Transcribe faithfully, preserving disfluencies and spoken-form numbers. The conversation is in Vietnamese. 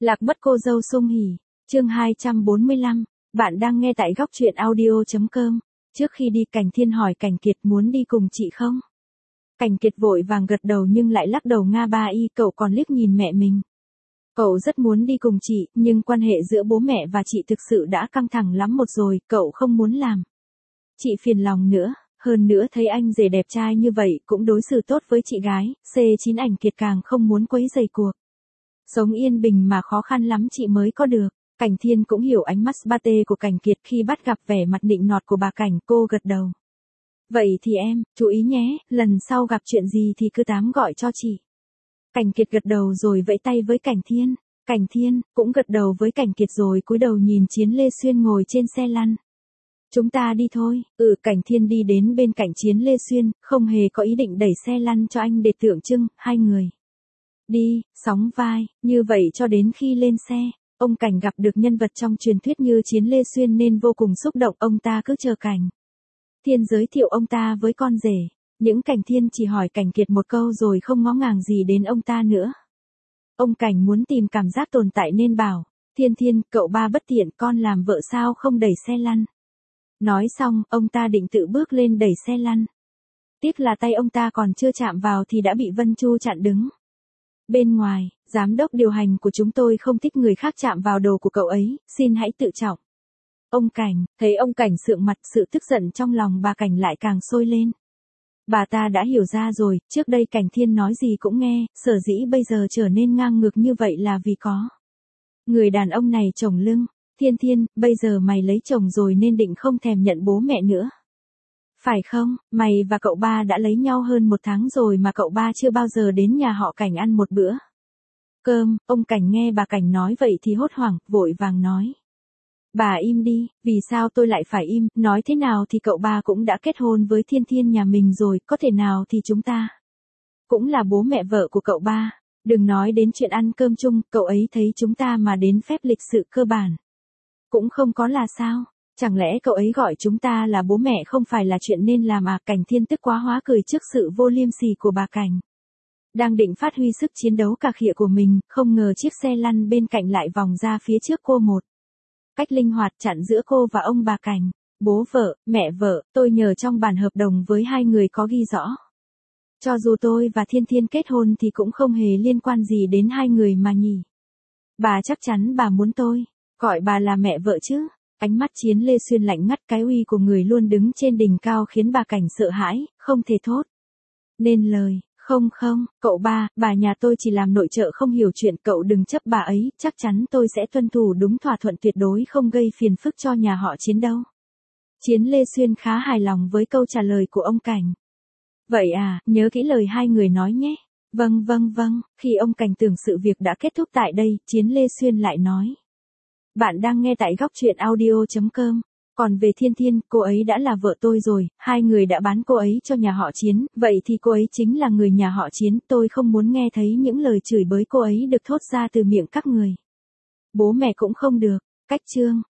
Lạc mất cô dâu Sung Hỉ, chương hai trăm bốn mươi lăm, bạn đang nghe tại góc truyện audio.com. Trước khi đi Cảnh Thiên hỏi Cảnh Kiệt muốn đi cùng chị không? Cảnh Kiệt vội vàng gật đầu nhưng lại lắc đầu nga ba y, cậu còn liếc nhìn mẹ mình. Cậu rất muốn đi cùng chị, nhưng quan hệ giữa bố mẹ và chị thực sự đã căng thẳng lắm một rồi, cậu không muốn làm chị phiền lòng nữa. Hơn nữa thấy anh rể đẹp trai như vậy cũng đối xử tốt với chị gái, C chín ảnh Kiệt càng không muốn quấy rầy cuộc sống yên bình mà khó khăn lắm chị mới có được. Cảnh Thiên cũng hiểu ánh mắt ba tê của Cảnh Kiệt khi bắt gặp vẻ mặt nịnh nọt của bà Cảnh, cô gật đầu. Vậy thì em, chú ý nhé, lần sau gặp chuyện gì thì cứ tám gọi cho chị. Cảnh Kiệt gật đầu rồi vẫy tay với Cảnh Thiên. Cảnh Thiên cũng gật đầu với Cảnh Kiệt rồi cúi đầu nhìn Chiến Lê Xuyên ngồi trên xe lăn. Chúng ta đi thôi. Ừ, Cảnh Thiên đi đến bên cạnh Chiến Lê Xuyên, không hề có ý định đẩy xe lăn cho anh để tượng trưng, hai người đi, sóng vai, như vậy cho đến khi lên xe, ông Cảnh gặp được nhân vật trong truyền thuyết như Chiến Lê Xuyên nên vô cùng xúc động, ông ta cứ chờ Cảnh Thiên giới thiệu ông ta với con rể. Những Cảnh Thiên chỉ hỏi Cảnh Kiệt một câu rồi không ngó ngàng gì đến ông ta nữa. Ông Cảnh muốn tìm cảm giác tồn tại nên bảo, Thiên Thiên, cậu ba bất tiện, con làm vợ sao không đẩy xe lăn. Nói xong, ông ta định tự bước lên đẩy xe lăn. Tiếc là tay ông ta còn chưa chạm vào thì đã bị Vân Chu chặn đứng. Bên ngoài, giám đốc điều hành của chúng tôi không thích người khác chạm vào đồ của cậu ấy, xin hãy tự trọng. Ông Cảnh, thấy ông Cảnh sượng mặt, sự tức giận trong lòng bà Cảnh lại càng sôi lên. Bà ta đã hiểu ra rồi, trước đây Cảnh Thiên nói gì cũng nghe, sở dĩ bây giờ trở nên ngang ngược như vậy là vì có người đàn ông này chồng lưng. Thiên Thiên, bây giờ mày lấy chồng rồi nên định không thèm nhận bố mẹ nữa. Phải không, mày và cậu ba đã lấy nhau hơn một tháng rồi mà cậu ba chưa bao giờ đến nhà họ Cảnh ăn một bữa cơm. Ông Cảnh nghe bà Cảnh nói vậy thì hốt hoảng, vội vàng nói. Bà im đi, vì sao tôi lại phải im, nói thế nào thì cậu ba cũng đã kết hôn với Thiên Thiên nhà mình rồi, có thể nào thì chúng ta cũng là bố mẹ vợ của cậu ba. Đừng nói đến chuyện ăn cơm chung, cậu ấy thấy chúng ta mà đến phép lịch sự cơ bản cũng không có là sao? Chẳng lẽ cậu ấy gọi chúng ta là bố mẹ không phải là chuyện nên làm à? Cảnh Thiên tức quá hóa cười trước sự vô liêm sỉ của bà Cảnh. Đang định phát huy sức chiến đấu cà khịa của mình, không ngờ chiếc xe lăn bên cạnh lại vòng ra phía trước cô một cách linh hoạt chặn giữa cô và ông bà Cảnh. Bố vợ, mẹ vợ, tôi nhờ trong bản hợp đồng với hai người có ghi rõ. Cho dù tôi và Thiên Thiên kết hôn thì cũng không hề liên quan gì đến hai người mà nhỉ. Bà chắc chắn bà muốn tôi gọi bà là mẹ vợ chứ? Ánh mắt Chiến Lê Xuyên lạnh ngắt, cái uy của người luôn đứng trên đỉnh cao khiến bà Cảnh sợ hãi, không thể thốt nên lời. Không không, cậu ba, bà nhà tôi chỉ làm nội trợ không hiểu chuyện, cậu đừng chấp bà ấy, chắc chắn tôi sẽ tuân thủ đúng thỏa thuận, tuyệt đối không gây phiền phức cho nhà họ Chiến đâu. Chiến Lê Xuyên khá hài lòng với câu trả lời của ông Cảnh. Vậy à, nhớ kỹ lời hai người nói nhé. Vâng vâng vâng, khi ông Cảnh tưởng sự việc đã kết thúc tại đây, Chiến Lê Xuyên lại nói. Bạn đang nghe tại góc truyện audio.com. Còn về Thiên Thiên, cô ấy đã là vợ tôi rồi, hai người đã bán cô ấy cho nhà họ Chiến, vậy thì cô ấy chính là người nhà họ Chiến, tôi không muốn nghe thấy những lời chửi bới cô ấy được thốt ra từ miệng các người. Bố mẹ cũng không được. Cách chương